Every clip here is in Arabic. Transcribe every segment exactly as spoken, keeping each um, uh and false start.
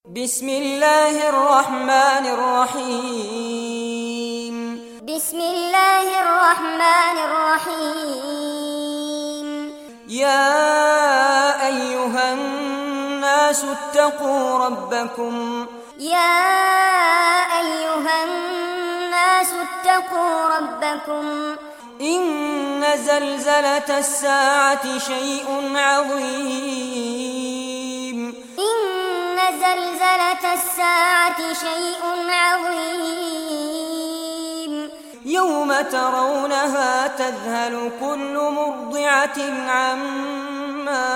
بسم الله الرحمن الرحيم بسم الله الرحمن الرحيم يا أيها الناس اتقوا ربكم يا أيها الناس اتقوا ربكم إن زلزلة الساعة شيء عظيم إن زلزلة الساعة شيء عظيم يوم ترونها تذهل كل مرضعة عما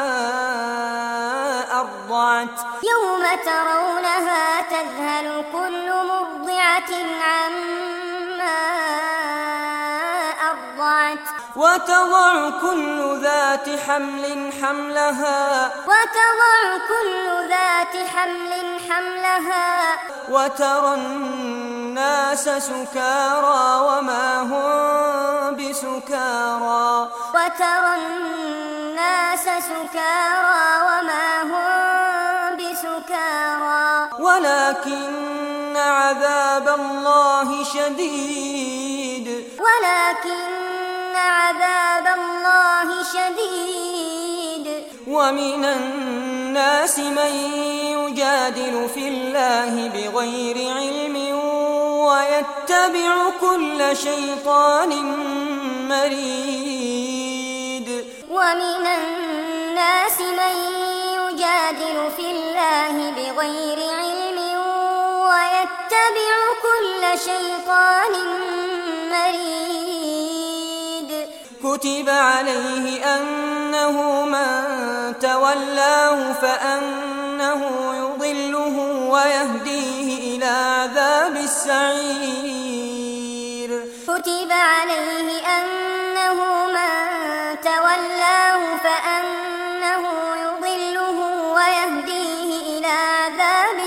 أرضعت يوم ترونها تذهل كل مرضعة عما أرضعت وتضع كل ذات حمل حملها وتضع كل ذات حمل حملها وترى الناس سكارى وما هم بسكارى وترى الناس سكارى وما هم بسكارى ولكن عذاب الله شديد ولكن عذاب الله شديد ومن الناس من يجادل في الله بغير علم ويتبع كل شيطان مريد ومن الناس من يجادل في الله بغير علم ويتبع كل شيطان مريد كتب عليه أنه من تولاه فأنه يضله ويهديه إلى عذاب السعير كتب عليه أنه من تولاه فأنه يضله ويهديه إلى عذاب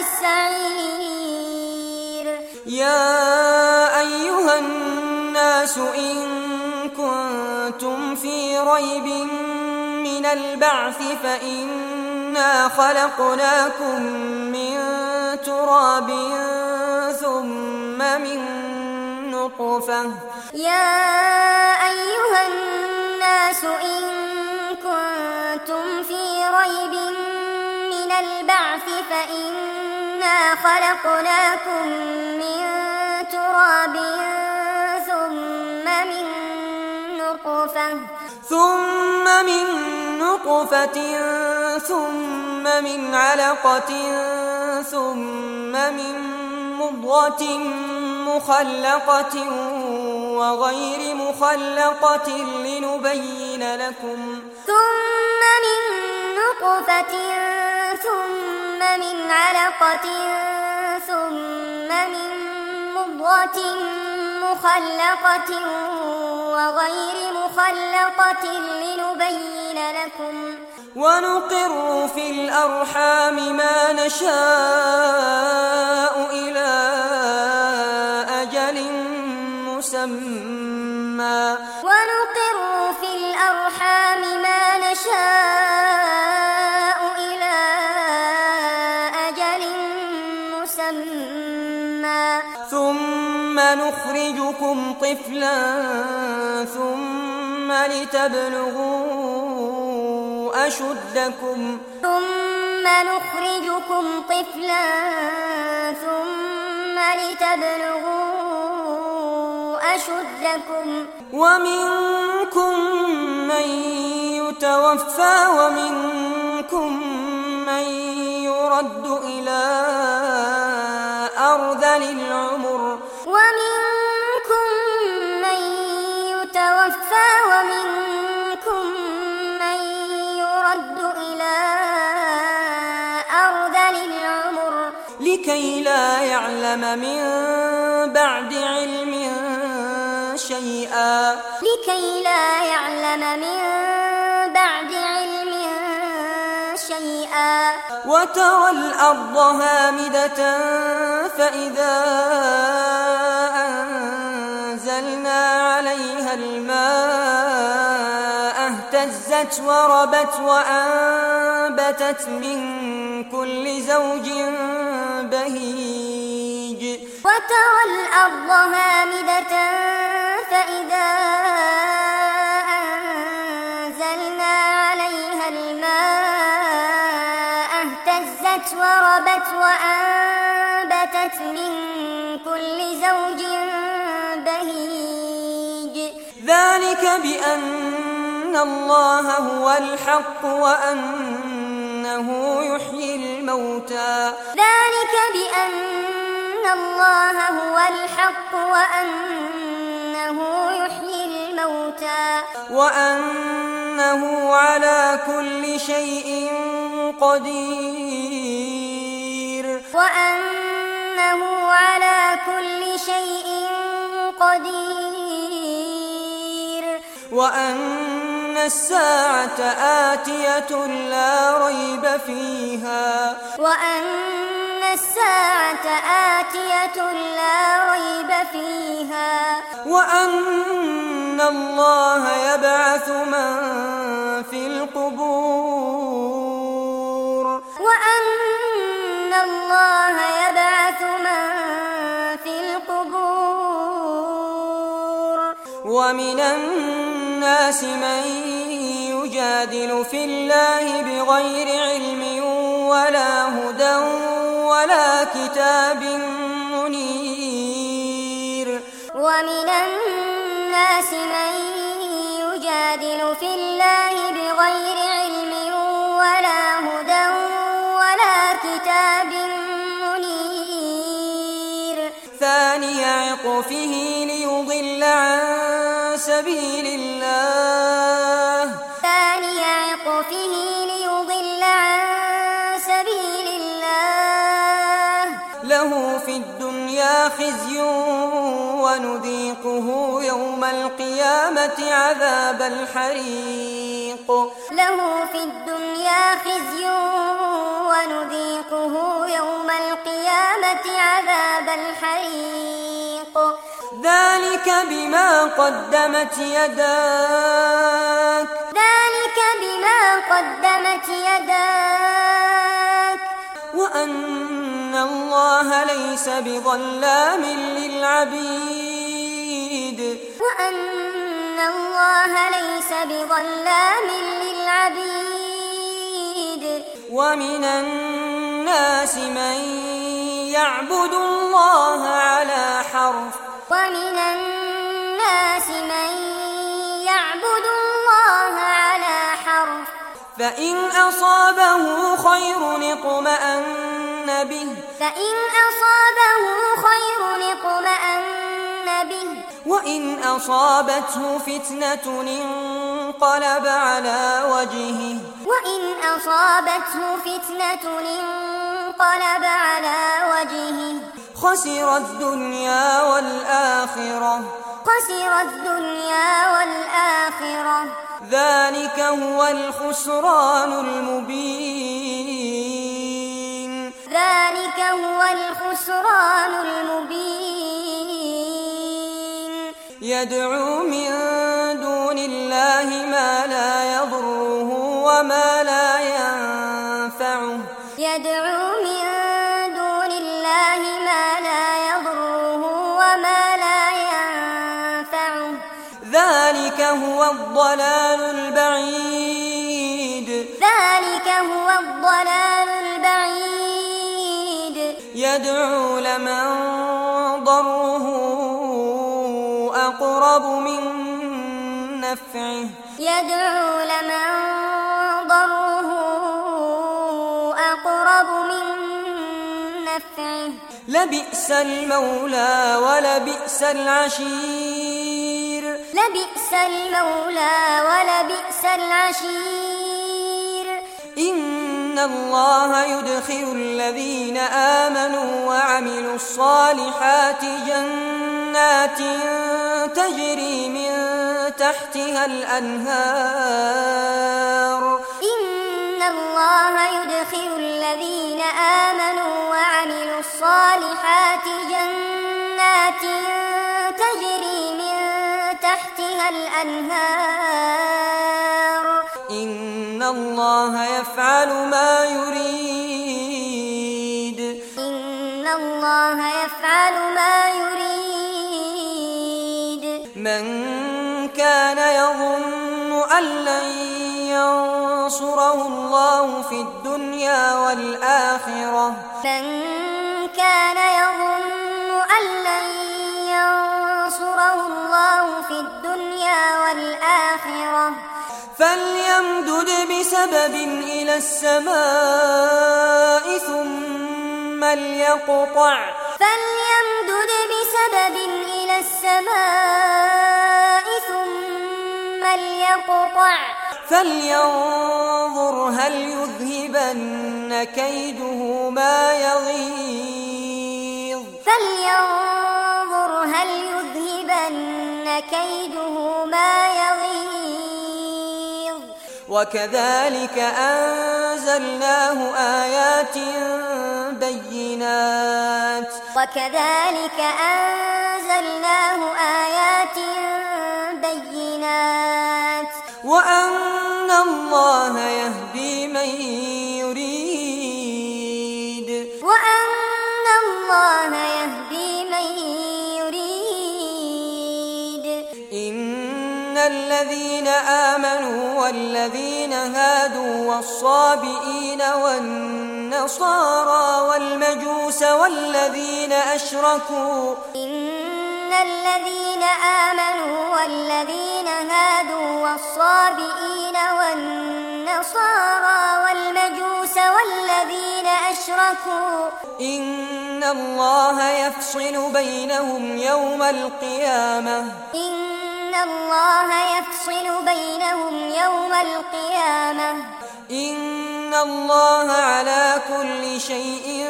السعير يا أيها الناس إن كنتم في ريب من البعث فإنا خلقناكم من تراب ثم من نطفة يا أيها الناس إن كنتم في ريب من البعث فإنا خلقناكم من تراب ثم من نطفة ثم من نطفة ثم من علقة ثم من مضغة مخلقة وغير مخلقة لنبين لكم ثم من نطفة ثم من علقة ثم من مضغة مخلقة وغير مخلقة لنبين لكم ونقر في الأرحام ما نشاء إلى أجل مسمى ونقر في الأرحام ما نشاء إلى أجل مسمى ثم نخرجكم طفلا ثم لتبلغوا أشدكم ثم نخرجكم طفلا ثم لتبلغوا أشدكم ومنكم من يتوفى ومنكم من يرد إلى أرذل العمر ومنكم من يتوفى ومنكم من يرد إلى أرذل العمر لكي لا يعلم من بعد علم شيئا لكي لا يعلم من بعد علم شيئا وترى الأرض هامدة فإذا أنزلنا عليها الماء اهتزت وربت وأنبتت من كل زوج وترى الأرض هامدة فإذا أنزلنا عليها الماء اهتزت وربت وأنبتت من كل زوج بهيج. ذلك بأن الله هو الحق وأنه يحيي الموتى ذلك بأن الله هو الحق وأنه يحيي الموتى وأنه على كل شيء قدير وأنه على كل شيء قدير وأن الساعة آتية لا ريب فيها وأن الساعة آتية لا ريب فيها وأن الله يبعث من في القبور وأن الله يبعث من في القبور ومن الناس من يجادل في الله بغير علم ولا هدى ولا كتاب منير ومن الناس من يجادل في الله بغير علم ولا هدى ولا كتاب منير ثاني عطفه ليضل عن سبيل الله ثاني عطفه ليضل عن سبيل الله له في الدنيا خزي ونذيقه يوم القيامة عذاب الحريق له في الدنيا خزي ونذيقه يوم القيامة عذاب الحريق ذلك بما قدمت يداك ذلك بما قدمت يداك وأن الله ليس بظلام للعبيد وأن الله ليس بظلام للعبيد ومن الناس من يعبد الله على حرف ومن الناس من يعبد الله على حرف فإن أصابه خير اطمأن به فإن أصابه خير اطمأن به وإن أصابته فتنة انقلب على وجهه وإن أصابته فتنة انقلب على وجهه خسر الدنيا والآخرة خسر الدنيا والآخرة ذلك هو الخسران المبين ذلك هو الخسران المبين يدعو من دون الله ما لا يضره وما لا ينفعه يدعو من دون الله ما لا يضره وما لا ينفعه ذلك هو الضلال البعيد ذلك هو الضلال البعيد يدعو لمن ضره أقرب من نفعه يدعو لمن ضره أقرب من نفعه لبئس المولى ولبئس العشير لبئس المولى ولبئس العشير إن الله يدخل الذين آمنوا وعملوا الصالحات جنات تجري من تحتها الأنهار إن الله يدخل الذين آمنوا وعملوا الصالحات جنات تجري من تحتها الأنهار إن الله يفعل ما يريد إن الله يفعل ما يريد. من كان يظن أن لن ينصره الله في الدنيا والآخرة من كان يظن أن لن ينصره الله في الدنيا والآخرة فليمدد بسبب إلى السماء ثم ليقطع فليمدد بسبب إلى السماء ثم ليقطع فلينظر هل يذهبن كيده ما يغيظ فلينظر هل يذهبن كيده ما يغيظ. وكذلك أنزلناه آيات بينات وكذلك أنزلناه آيات بينات وأن الله يهدي من يريد وأن الله يهدي من يريد. إن الذين آمنوا والذين هادوا والصابئين والنصارى والمجوس والذين أشركوا إن الذين آمنوا والذين هادوا والصابئين والنصارى والمجوس والذين أشركوا إن الله يفصل بينهم يوم القيامة إن الله يفصل بينهم يوم القيامة إن الله على كل شيء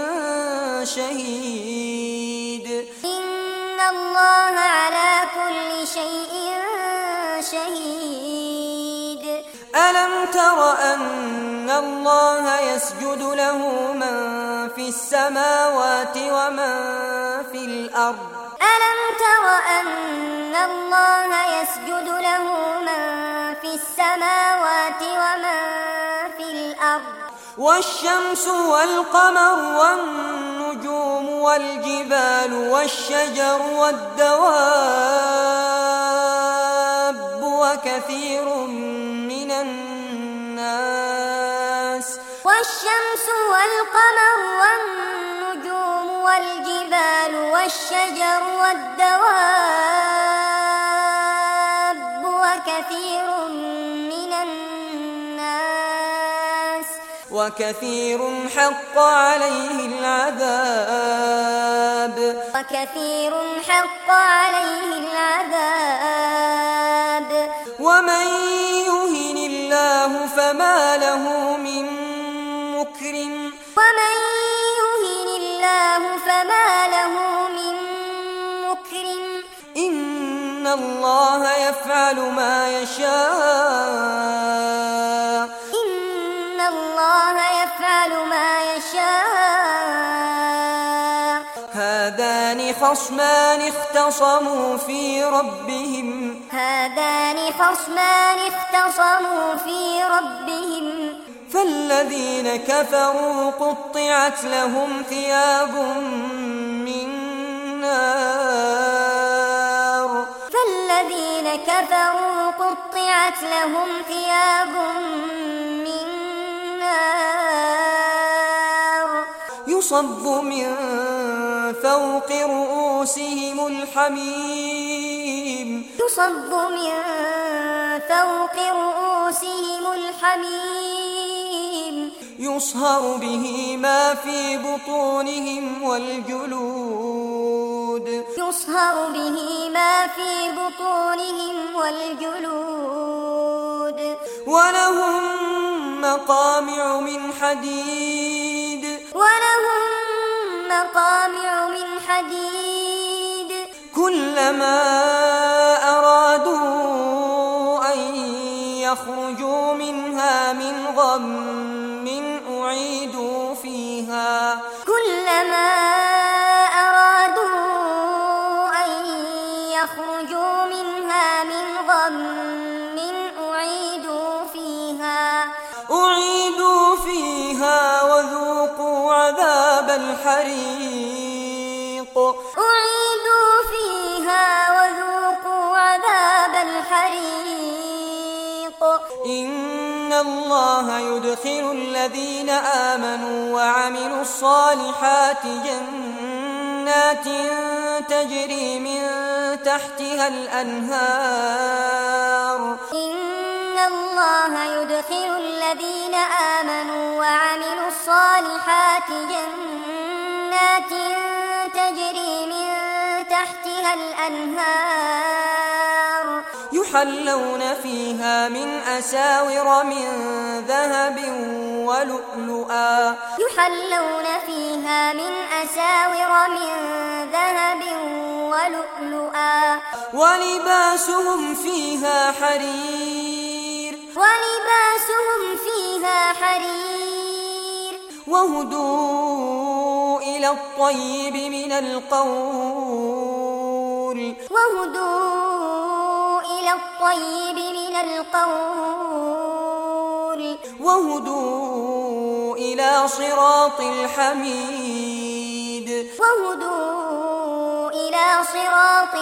شهيد إن الله على كل شيء شهيد. ألم تر أن الله يسجد له من في السماوات ومن في الأرض ألم تر أن الله يسجد له من في السماوات ومن في الأرض والشمس والقمر والنجوم والجبال والشجر والدواب وكثير من الناس والشمس والقمر والنجوم والجبال والشجر والدواب وكثير من الناس وكثير حق عليه العذاب وكثير حق عليه العذاب. ومن يهن الله فما له من مكرم ومن يهن الله فما له من مكرم إن الله يفعل ما يشاء إن الله يفعل ما يشاء. هذان خصمان اختصموا في ربهم هذان خصمان اختصموا في ربهم فالذين كفروا قطعت لهم ثياب من نار فالذين كفروا قطعت لهم ثياب من نار يصب من فوق رؤوسهم الحميم يصب من فوق رؤوسهم الحميم يصهر به ما في بطونهم والجلود يصهر به ما في بطونهم والجلود ولهم مقامع من حديد ولهم مقامع من حديد كلما أرادوا أن يخرجوا منها من غم أعيدوا فيها كلما أرادوا أن يخرجوا منها من غم أعيدوا فيها أعيدوا فيها وذوقوا عذاب الحريق أعيدوا فيها وذوقوا عذاب الحريق إن الله يدخل الذين آمنوا وعملوا الصالحات جنات تجري من تحتها الأنهار إن الله يدخل الذين آمنوا وعملوا الصالحات جنات تجري من تحتها الأنهار يحلون فيها من أساور من ذهب ولؤلؤا يحلون فيها من أساور من ذهب ولؤلؤا ولباسهم فيها حرير ولباسهم فيها حرير وهدوا إلى الطيب من القول وهدوا إلى الطيب من القول وهدوا إلى صراط الحميد وهدوا إلى صراط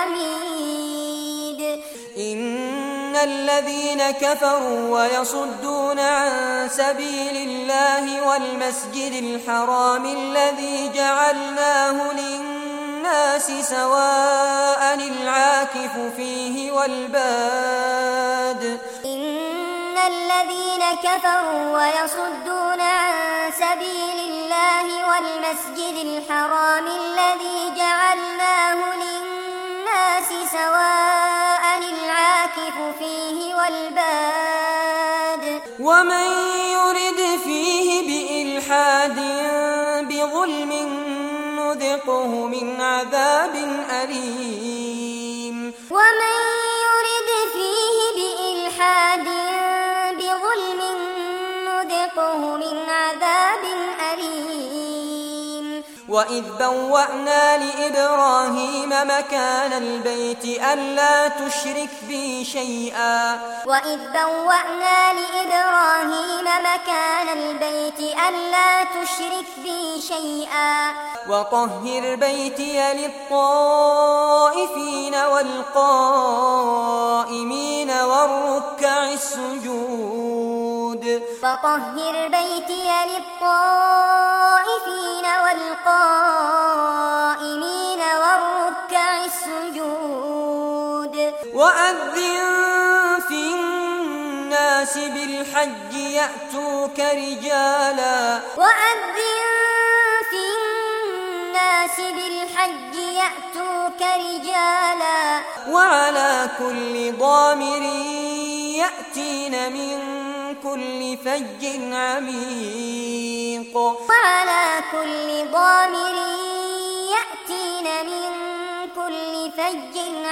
الحميد إن الذين كفروا ويصدون عن سبيل الله والمسجد الحرام الذي جعلناه للناس سواء العاكف فيه والباد إن الذين كفروا ويصدون عن سبيل الله والمسجد الحرام الذي جعلناه للناس سواء العاكف فيه والباد ومن يرد فيه بإلحاد بظلم نذقه من عذاب أليم ومن يرد فيه بإلحاد بظلم نذقه من عذاب أليم وإذ بوأنا لإبراهيم مكان البيت ألا تشرك بي شيئا وإذ بوأنا لإبراهيم مكان البيت ألا تشرك بي شيئا وطهر بيتي للطائفين والقائمين والركع السجود وطهر بيتي للطائفين والقائمين والركع السجود وأذن في الناس بالحج يأتوك رجالا وأذن في الناس بالحج يأتوك رجالا وعلى كل ضامر يأتين من كل فج عميق وعلى كل ضامر يأتين من كل فج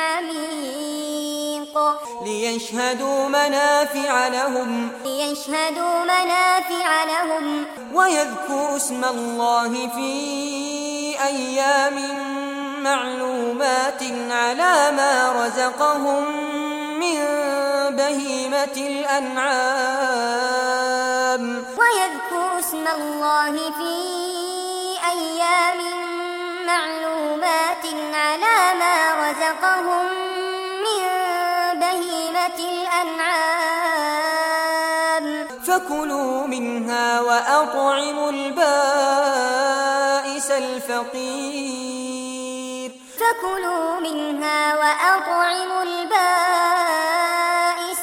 عميق ليشهدوا منافع لهم ليشهدوا منافع لهم ويذكروا اسم الله في أيام معلومات على ما رزقهم من بهيمة الأنعام ويذكروا اسم الله في أيام معلومات على ما رزقهم من بهيمة الأنعام فكلوا منها وأطعموا البائس الفقير فكلوا منها وأطعموا البائس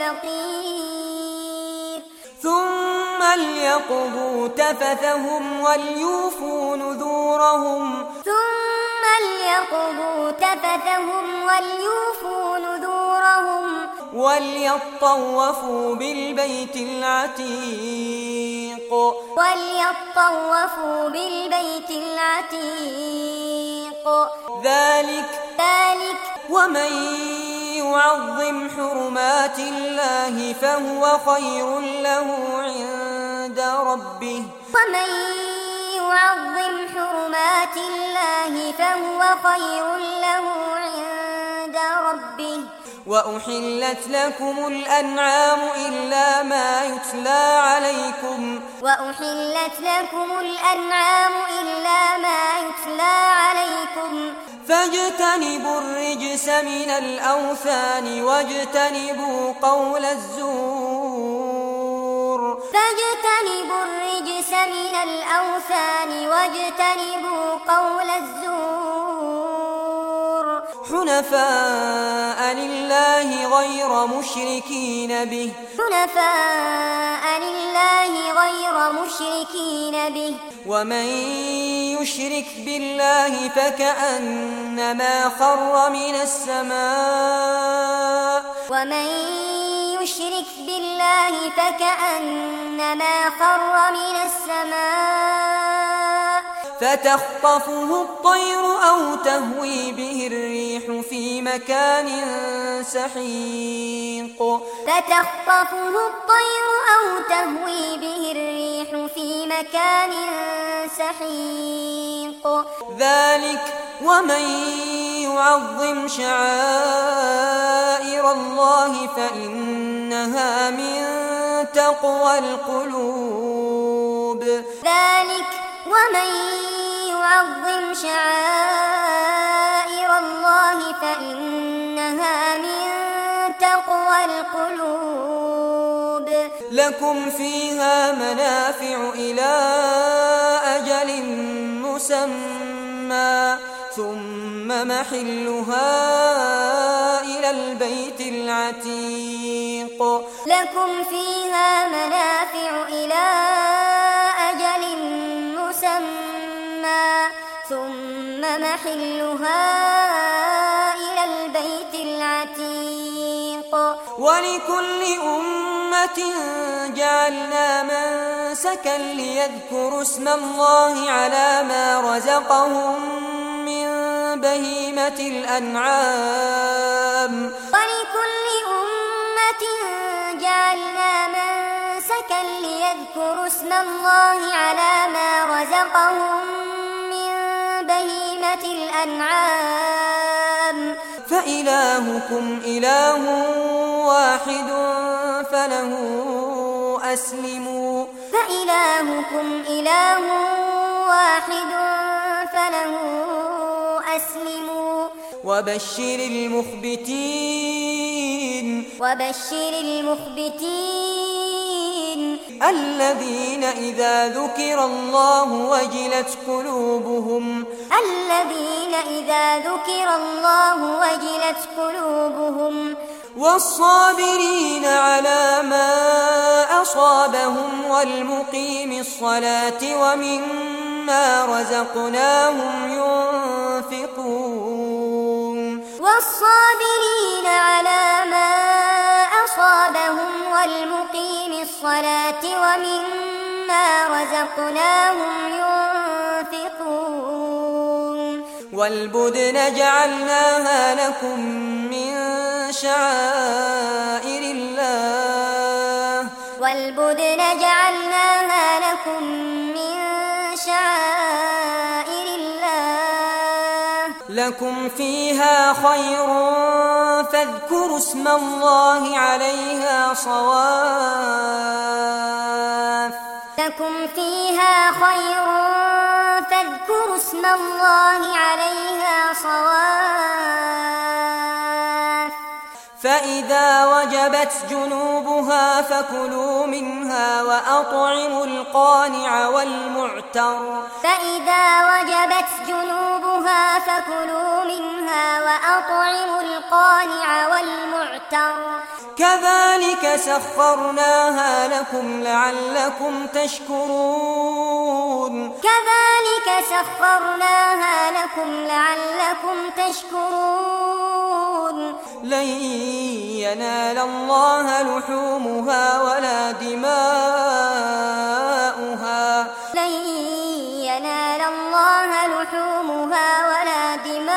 الفقير ثم ليقضوا تفثهم وليوفوا نذورهم ثم ليقضوا تفثهم وليوفوا نذورهم وليطوفوا بالبيت العتيق وليطوفوا بالبيت العتيق ذلك ذلك ومن يعظم حرمات الله فهو خير له عند ربه ومن يعظم حرمات الله فهو خير له عند ربه وأحلت لكم الأنعام إلا ما يتلى عليكم وأحلت لكم الأنعام إلا ما يتلى عليكم فاجتنبوا الرجس من الأوثان واجتنبوا قول الزور فاجتنبوا الرجس من الأوثان واجتنبوا قول الزور حنفاء لله غير مشركين به حنفاء لله غير مشركين به ومن يشرك بالله فكأنما خر من السماء ومن يشرك بالله فكأنما خر من السماء فتخطفه الطير أو تهوي به الريح في مكان سحيق فتخطفه الطير أو تهوي به الريح في مكان سحيق ذلك ومن يعظم شعائر الله فإنها من تقوى القلوب ذلك ومن يعظم شعائر الله فإنها من تقوى القلوب لكم فيها منافع إلى أجل مسمى ثم محلها إلى البيت العتيق لكم فيها منافع إلى أجل مسمى ثم محلها إلى البيت العتيق ولكل أمة جعلنا منسكا ليذكروا اسم الله على ما رزقهم من بهيمة الأنعام ولكل أمة جعلنا منسكا ليذكروا اسم الله على ما رزقهم من بهيمة الأنعام فإلهكم إله واحد فله أسلموا فإلهكم إله واحد فله أسلموا وبشر المخبتين وبشر المخبتين الذين إذا ذكر الله وجلت قلوبهم الذين إذا ذكر الله وجلت قلوبهم والصابرين على ما أصابهم والمقيم الصلاة ومما رزقناهم ينفقون والصابرين على ما أصابهم والمقيم الصلاة ومما رزقناهم ينفقون والبدن جعلناها لكم من شعائر الله والبدن جعلناها لكم من شعائر الله لكم فيها خير فاذكروا اسم الله عليها صواف لكم فيها خير فاذكروا اسم الله عليها صواف فإذا وجبت جنوبها فكلوا منها وأطعموا القانع والمعتر فإذا وجبت جنوبها فكلوا منها وأطعموا القانع والمعتر كذلك سخرناها لكم لعلكم تشكرون كذلك سخرناها لكم لعلكم تشكرون لن ينال الله لحومها ولا دماؤها لن ينال الله لحومها ولا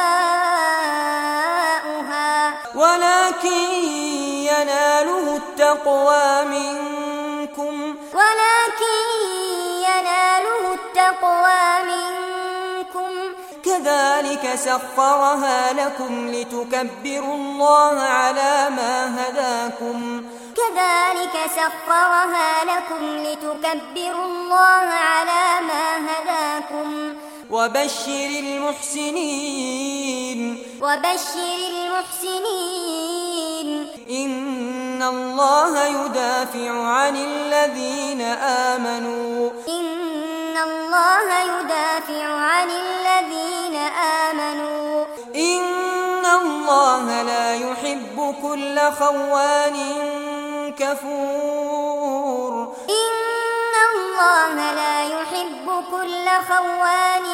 دماؤها ولكن يناله التقوى منكم ولكن يناله التقوى منكم كذلك سخرها لكم لتكبروا الله على ما هداكم كذلك سخرها لكم لتكبروا الله على ما هداكم وبشر المحسنين وبشر المحسنين إن الله يدافع عن الذين آمنوا إن الله يدافع عن الذين آمنوا إن الله لا يحب كل خوان كفور إن الله لا يحب كل خوان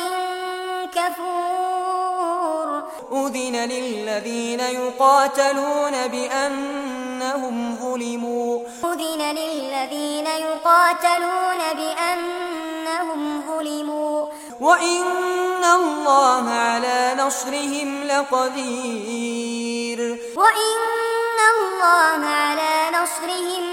كفور أذن للذين يقاتلون بأنهم ظلموا أذن للذين يقاتلون بأنهم ظلموا وإن الله على نصرهم لقدير وإن الله على نصرهم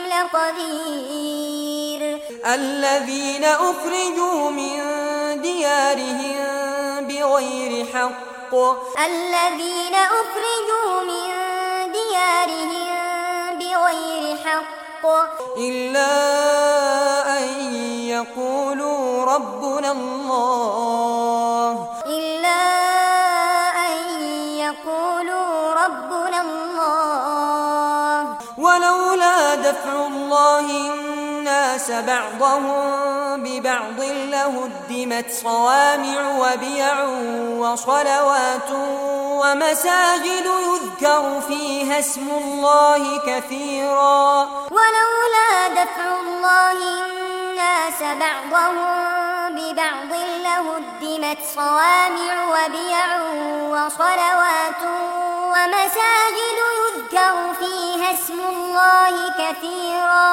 لقدير الذين أخرجوا من ديارهم بغير حق الذين أخرجوا من ديارهم بغير حق إلا أن يقولوا ربنا الله إلا أن يقولوا ربنا الله ولولا دفع الله الناس بعضهم ببعض لهدمت صوامع وبيع وصلوات ومساجد يذكر فيها اسم الله كثيرا ولولا دفع الله الناس بعضهم ببعض لهدمت صوامع وبيع وصلوات ومساجد يذكر فيها اسم الله كثيرا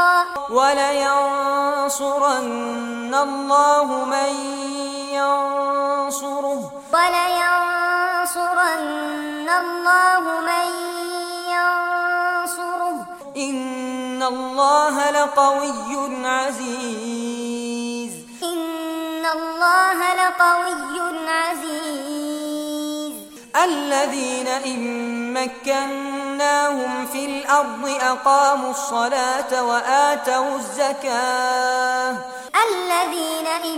ولينصرن الله من ينصره ولينصرن الله من ينصره إن الله لقوي عزيز إن الله لقوي عزيز الذين إن مكناهم في الأرض أقاموا الصلاة وآتوا الزكاة الذين إن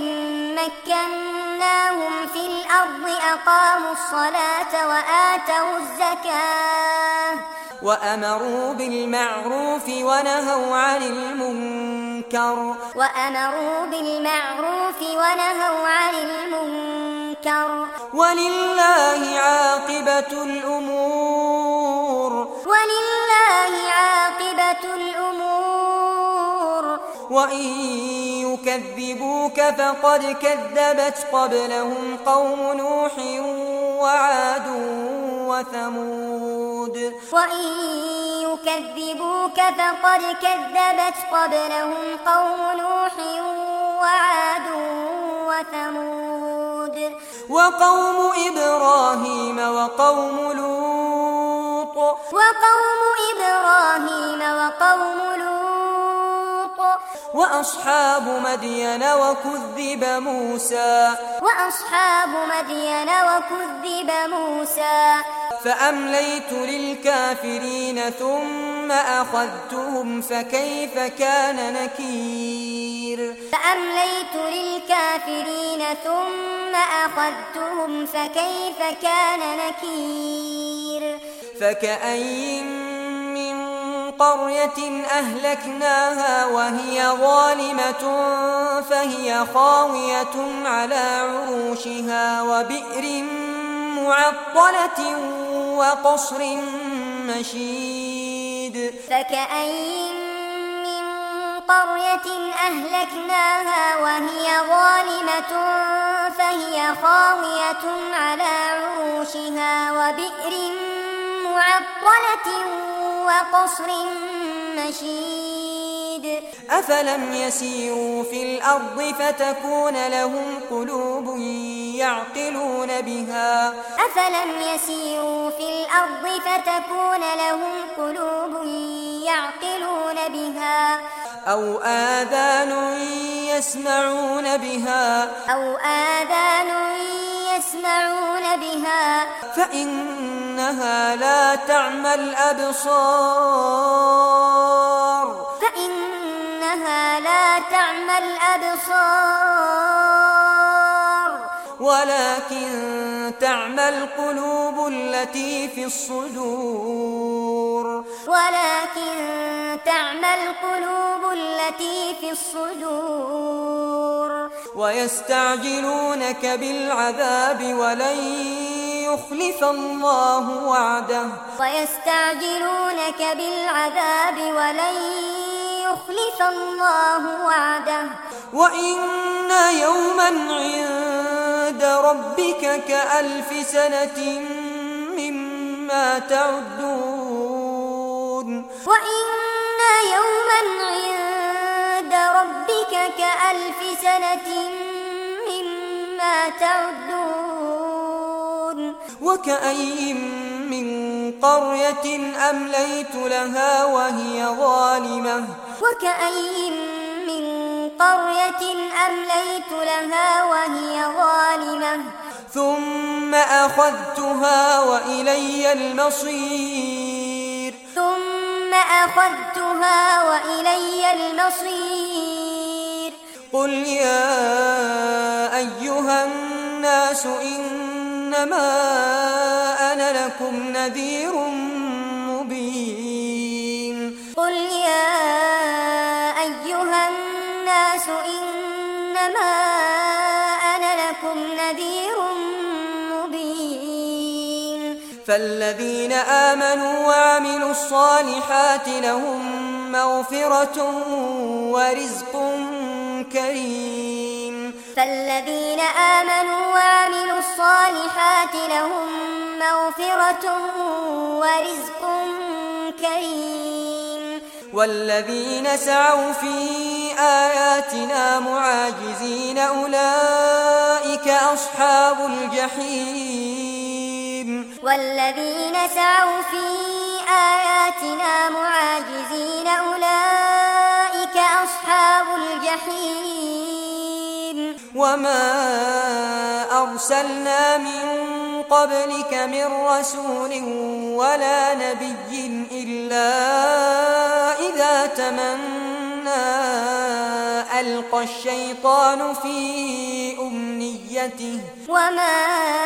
مكناهم في الأرض أقاموا الصلاة وآتوا الزكاة وأمروا بالمعروف ونهوا عن المنكر وأمروا بالمعروف ونهوا عن المنكر ولله عاقبة الأمور ولله عاقبة الأمور وإن يكذبوك فقد كذبت قبلهم قوم نوح وعاد وثمود وإن يكذبوك فقد كذبت قبلهم قوم نوح وعاد وثمود وقوم إبراهيم وقوم لوط وقوم إبراهيم وقوم لوط وأصحاب مدين وكذب موسى وأصحاب مدين وكذب موسى فأمليت للكافرين ثم أخذتهم فكيف كان نكير فأمليت للكافرين ثم أخذتهم فكيف كان نكير فكأين من قرية أهلكناها وهي ظالمة فهي خاوية على عروشها وبئر معطلة وقصر مشيد فكأين من قرية أهلكناها وهي ظالمة فهي خاوية على عروشها وبئر معطلة وقصر مشيد أفلم يسيروا في الأرض فتكون لهم قلوب يعقلون بها أفلم يسيروا في الأرض فتكون لهم قلوب يعقلون بها أو آذان يسمعون بها أو آذان يسمعون بها فإنها لا تعمى الأبصار فإنها لا تعمى الأبصار ولكن تعمى القلوب التي في الصدور ولكن تعمى القلوب التي في الصدور ويستعجلونك بالعذاب ولن يخلف الله وعده ويستعجلونك بالعذاب ولن يخلف الله وعده وإن يوما عند ربك كألف سنة مما تعدون وإن يوما عند ربك كألف سنة مما تعدون وكأي من قرية أمليت لها وهي ظالمة وكأي من قرية أمليت لها وهي ظالمة ثم أخذتها وإلي المصير ثم أخذتها وإلي المصير قل يا أيها الناس إنما أنا لكم نذير مبين قل يا أيها الناس إنما أنا لكم نذير مبين فالذين آمنوا وعملوا الصالحات لهم مغفرة ورزق كريم فالذين آمنوا وعملوا الصالحات لهم مغفرة ورزق كريم والذين سعوا في آياتنا معاجزين أولئك أصحاب الجحيم والذين سعوا في آياتنا معاجزين أولئك أصحاب الجحيم وما أرسلنا من قبلك من رسول ولا نبي إلا إذا تمنى ألقى الشيطان في أمنيته وما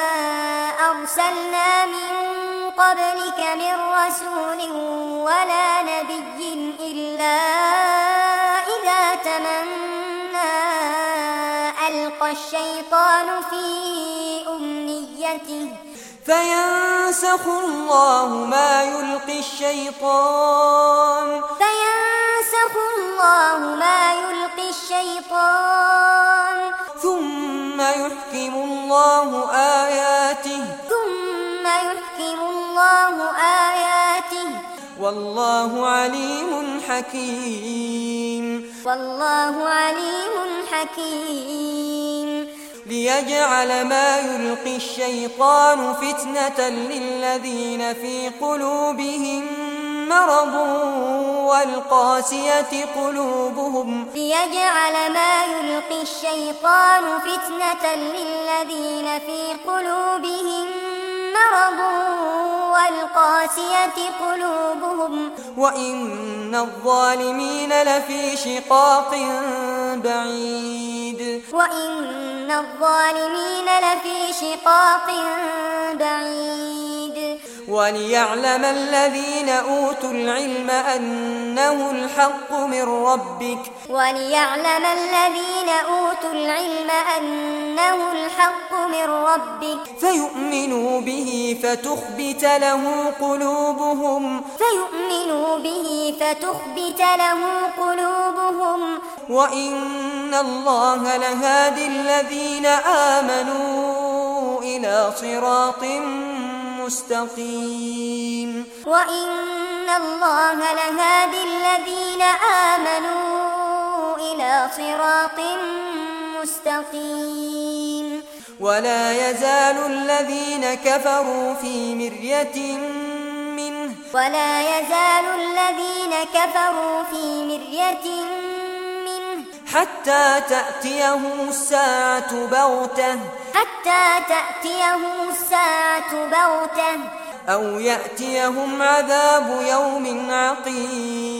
أرسلنا من قبلك من رسول ولا نبي إلا إذا تمنى ألقى الشيطان في أمنيته فينسخ الله ما يلقي الشيطان فينسخ الله ما يلقي الشيطان ثم يحكم الله آياته ثم يحكم الله آياته والله عليم حكيم والله عليم حكيم ليجعل ما يلقي الشيطان فتنة للذين في قلوبهم مرض والقاسية قلوبهم ليجعل ما يلقي الشيطان فتنة للذين في قلوبهم مرض والقاسية قلوبهم وإن الظالمين لفي شقاق بعيد وإن الظالمين لفي شقاق بعيد وليعلم الذين أوتوا العلم أنه الحق من ربك وليعلم الذين أوتوا العلم أنه الحق من ربك فيؤمنوا به فتخبت له قلوبهم فيؤمنوا به فتخبت له قلوبهم وإن الله لهادي الذين آمنوا إلى صراط مستقيم وإن الله لهادي الذين آمنوا إلى صراط مستقيم ولا يزال الذين كفروا في مرية منه ولا يزال الذين كفروا في مرية منه حتى تأتيهم الساعة بغتة حتى تأتيهم الساعة بغتة أو يأتيهم عذاب يوم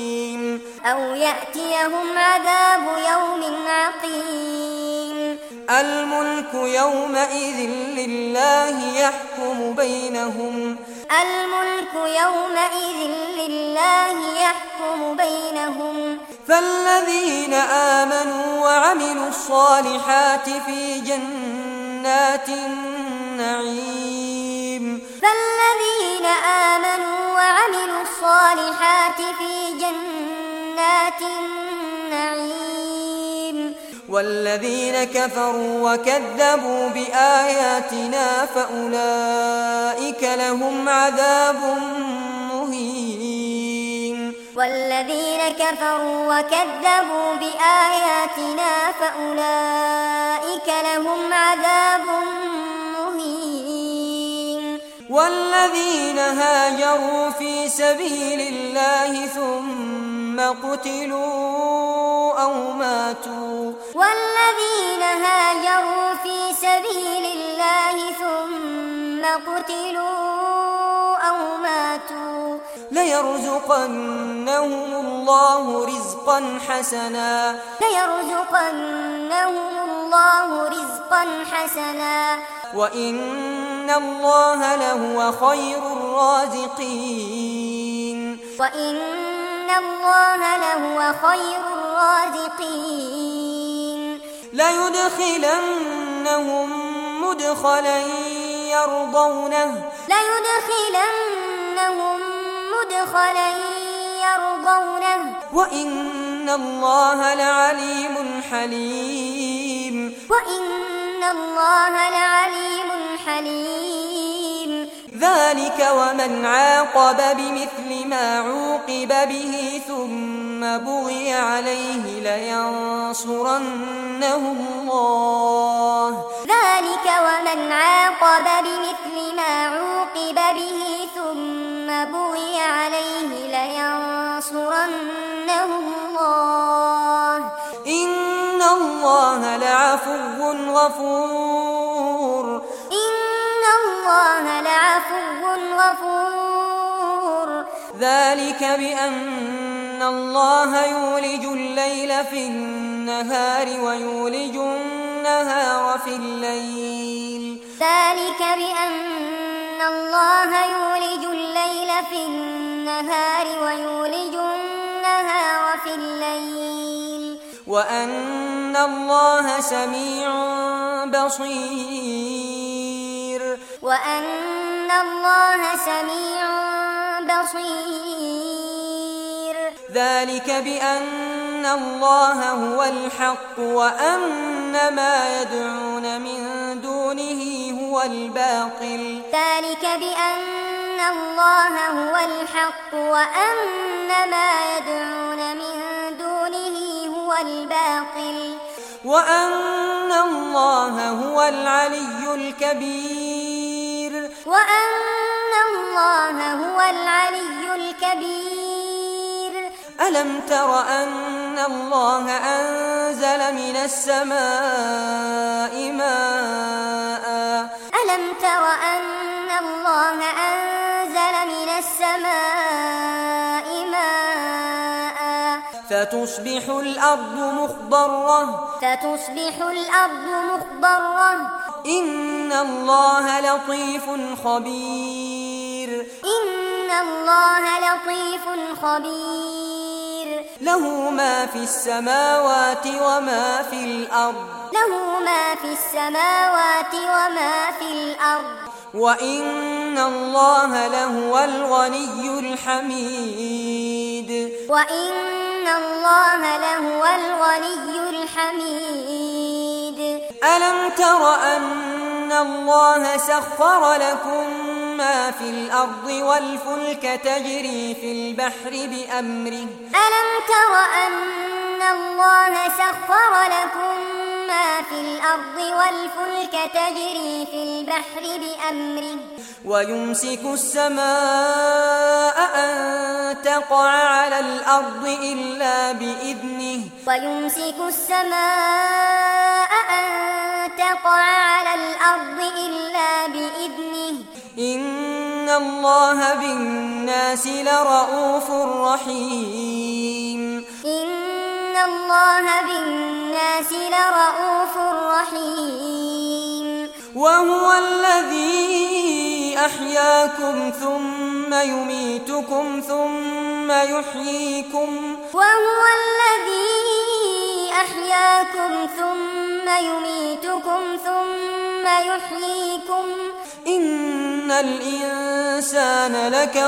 عقيم أو يأتيهم عذاب يوم عقيم الملك يومئذ لله يحكم بينهم الملك يومئذ لله يحكم بينهم فالذين آمنوا وعملوا الصالحات في جنات النعيم فالذين آمنوا وعملوا الصالحات في جنات النعيم والذين كفروا وكذبوا بآياتنا فأولئك لهم عذاب مهين والذين كفروا وكذبوا بآياتنا فأولئك لهم عذاب مهين والذين هاجروا في سبيل الله ثم قتلوا أو ماتوا والذين هاجروا في سبيل الله ثم قتلوا أو ماتوا ليرزقنهم الله رزقا حسنا ليرزقنهم الله رزقا حسنا وإن الله لهو خير الرازقين وإن الله لهو خير الرازقين ليدخلنهم مدخلا يرضونه ليدخلنهم مدخلا يرضونه وإن الله لعليم حليم وإن الله لعليم حليم ذلك ومن عاقب بمثل ما عوقب به ثم بغي عليه لينصرنه الله ذلك ومن عاقب بمثل ما عوقب به ثم بغي عليه لينصرنه الله إن الله لعفو غفور إن الله لعفو غفور ذلك بأن الله يولج الليل في النهار ويولج النهار في الليل ذلك بأن الله يولج الليل في النهار ويولج النهار في الليل وأن الله سميع بصير وأن الله سميع بصير ذلك بأن الله هو الحق وأن ما يدعون من دونه هو الباطل ذلك بأن الله هو الحق وأن ما يدعون من دونه هو الباطل وأن الله هو العلي الكبير وأن الله هو العلي الكبير ألم تر أن الله أنزل من السماء ماء ألم تر أن الله أنزل من السماء ماء فتصبح الأرض مخضرة فتصبح الأرض مخضرة إن الله لطيف خبير إن الله لطيف خبير له ما في السماوات وما في الأرض له ما في السماوات وما في الأرض وإن الله لهو الغني الحميد وإن الله لهو الغني الحميد ألم تر أن الله سخر لكم ما في الأرض والفلك تجري في البحر بأمره ألم تر أن الله سخر لكم ما في الأرض والفلك تجري في البحر بأمره ويمسك السماء أن تقع على الأرض إلا بإذنه ويمسك السماء أن تقع على الأرض إلا بإذنه إن الله بالناس لرؤوف رحيم إن الله بالناس لرءوف رحيم وهو الذي أحياكم ثم يميتكم ثم يحييكم وهو الذي أحياكم ثم يميتكم ثم يحييكم إن الإنسان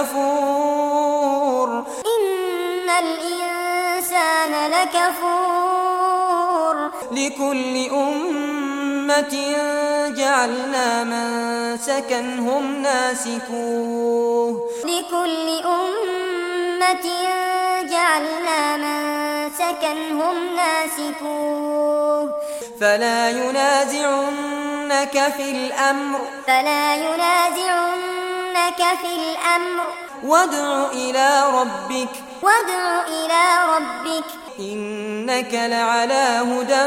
لكفور إن الإنسان لكفور لكل أمة جعلنا منسكا هم ناسكوه لكل أمة جعلنا منسكا هم ناسكوه فلا ينازعنك في الأمر فلا ينازعنك في الأمر وادع إلى ربك وادع إلى ربك إنك لعلى هدى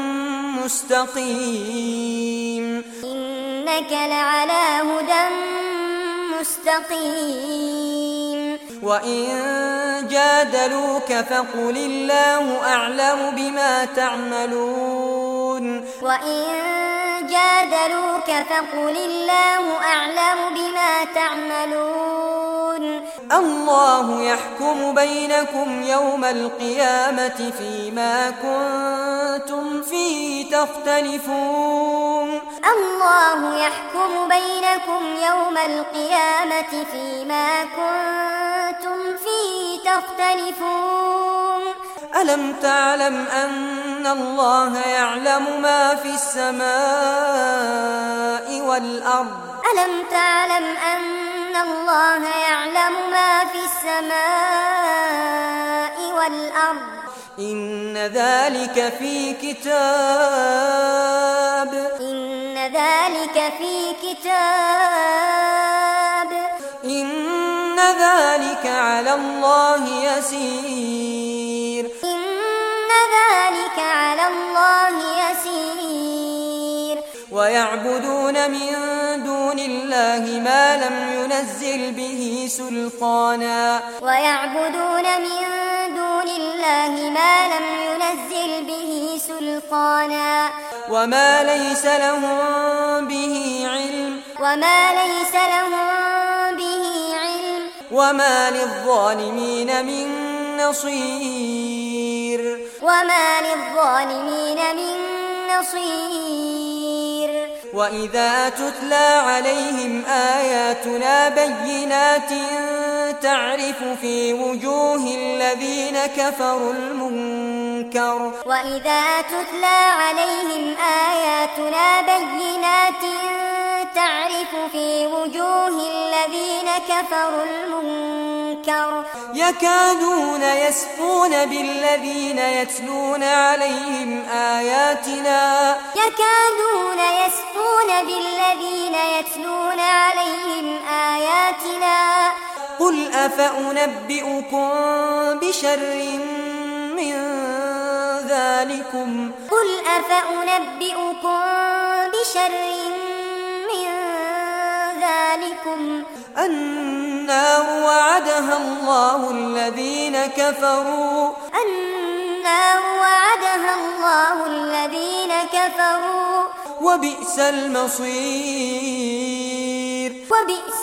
مستقيم إنك لعلى هدى مستقيم وإن جادلوك فقل الله أعلم بما تعملون وإن جادلوك فقل الله أعلم بما تعملون الله يحكم بينكم يوم القيامة فيما كنتم فيه تختلفون الله يحكم بينكم يوم القيامة فيما كنتم فيه تختلفون ألم تعلم أن الله يعلم ما في السماء والأرض ألم تعلم أن الله يعلم ما في السماء والأرض إن ذلك في كتاب إن ذلك في كتاب إن ذلك على الله يسير إن ذلك على الله يسير ويعبدون من دون الله ما لم ينزل به سلطانا ويعبدون من دون الله ما لم ينزل به سلطانا وما ليس لهم به علم وما ليس لهم به علم وما للظالمين من نصير وما للظالمين من نصير وإذا تتلى عليهم آياتنا بينات تعرف في وجوه الذين كفروا المنكر وإذا تتلى عليهم آياتنا بينات تعرف في وجوه الذين كفروا المنكر يكادون يسقون بالذين يتلون عليهم آياتنا يكادون يسقون بالذين يتلون عليهم آياتنا قل أفأنبئكم بشر من ذلكم قل أفأنبئكم بشر من ذلكم النار وعدها الله الذين كفروا النار وعدها الله الذين كفروا وبئس المصير وبئس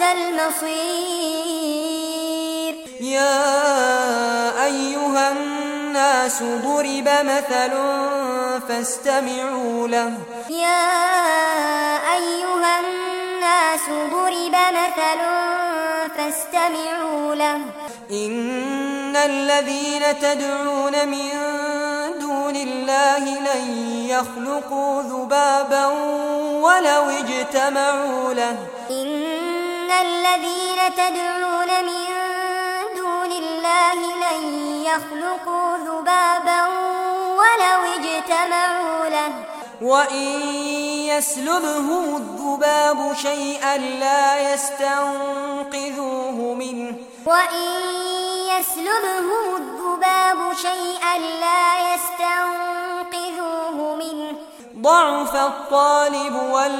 المصير يا أيها الناس ضرب مثل فاستمعوا له يا أيها الناس ضرب مثل فاستمعوا له إن الذين تدعون من دون الله لن يخلقوا ذبابا ولو اجتمعوا له إن الذين تدعون من دون الله لن يخلقوا ذبابا ولو اجتمعوا له وإن يسلبهم الذباب شيئا لا يستنقذوه منه وإن يسلبهم الذباب شيئا لا يستنقذوه منه ضعف الطالب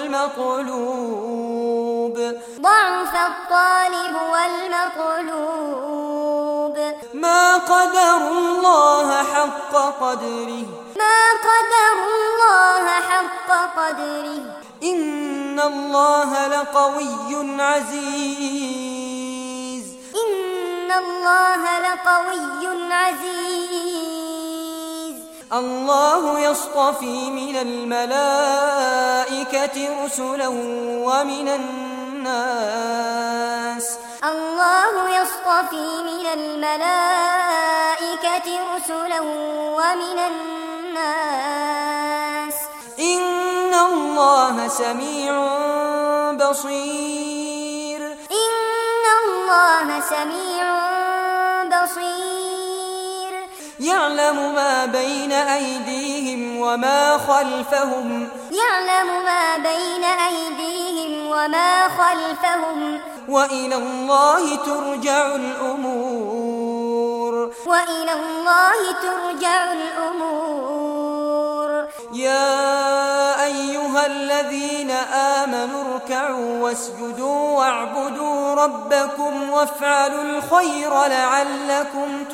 والمطلوب ضعف الطالب والمطلوب ما قدروا الله حق قدره ما قدروا الله حق قدره إن الله لقوي عزيز إن الله لقوي عزيز الله يصطفي من الملائكة رسلا ومن الناس الله يصطفي من الملائكة رسلا ومن الناس إن الله سميع بصير إن الله سميع بصير يعلم ما بين أيديهم وما خلفهم يعلم ما بين أيديهم وما خلفهم وإلى الله ترجع الأمور وإلى الله ترجع الأمور يا أيها الذين آمنوا اركعوا واسجدوا واعبدوا ربكم وافعلوا الخير لعلكم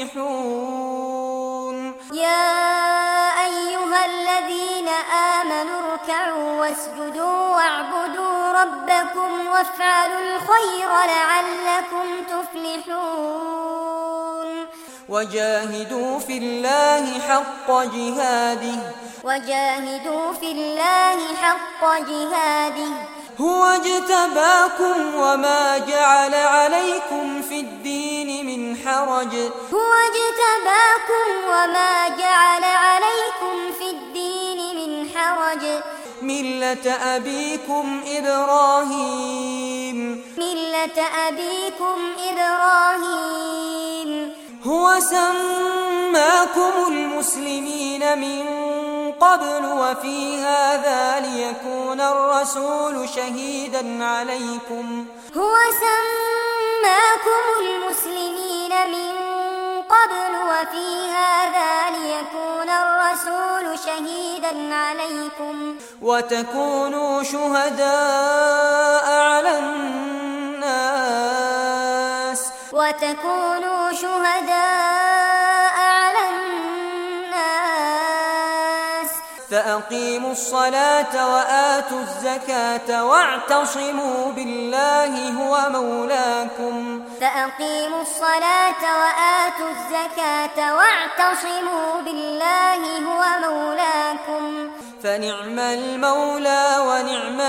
تفلحون يا أيها الذين آمنوا اركعوا واسجدوا واعبدوا ربكم وافعلوا الخير لعلكم تفلحون وجاهدوا في الله حق جهاده وجاهدوا في الله حق جهاده هو اجتباكم وما جعل عليكم في الدين من حرج هو اجتباكم وما جعل عليكم في الدين من حرج ملة أبيكم إبراهيم ملة أبيكم إبراهيم هو سماكم المسلمين من قبل وفي هذا ليكون الرسول شهيدا عليكم هو سماكم المسلمين من قبل وفي هذا ليكون الرسول شهيدا عليكم وتكونوا شهداء على الناس وتكونوا شهداء على الناس فأقيموا الصلاة وآتوا الزكاة واعتصموا بالله هو مولاكم فأقيموا الصلاة وآتوا الزكاة واعتصموا بالله هو مولاكم فنعم المولى ونعم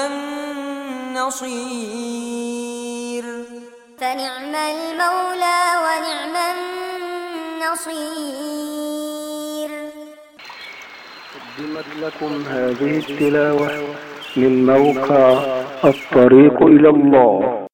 النصير فنعم المولى ونعم النصير. قدمت لكم هذه التلاوة من موقع الطريق إلى الله.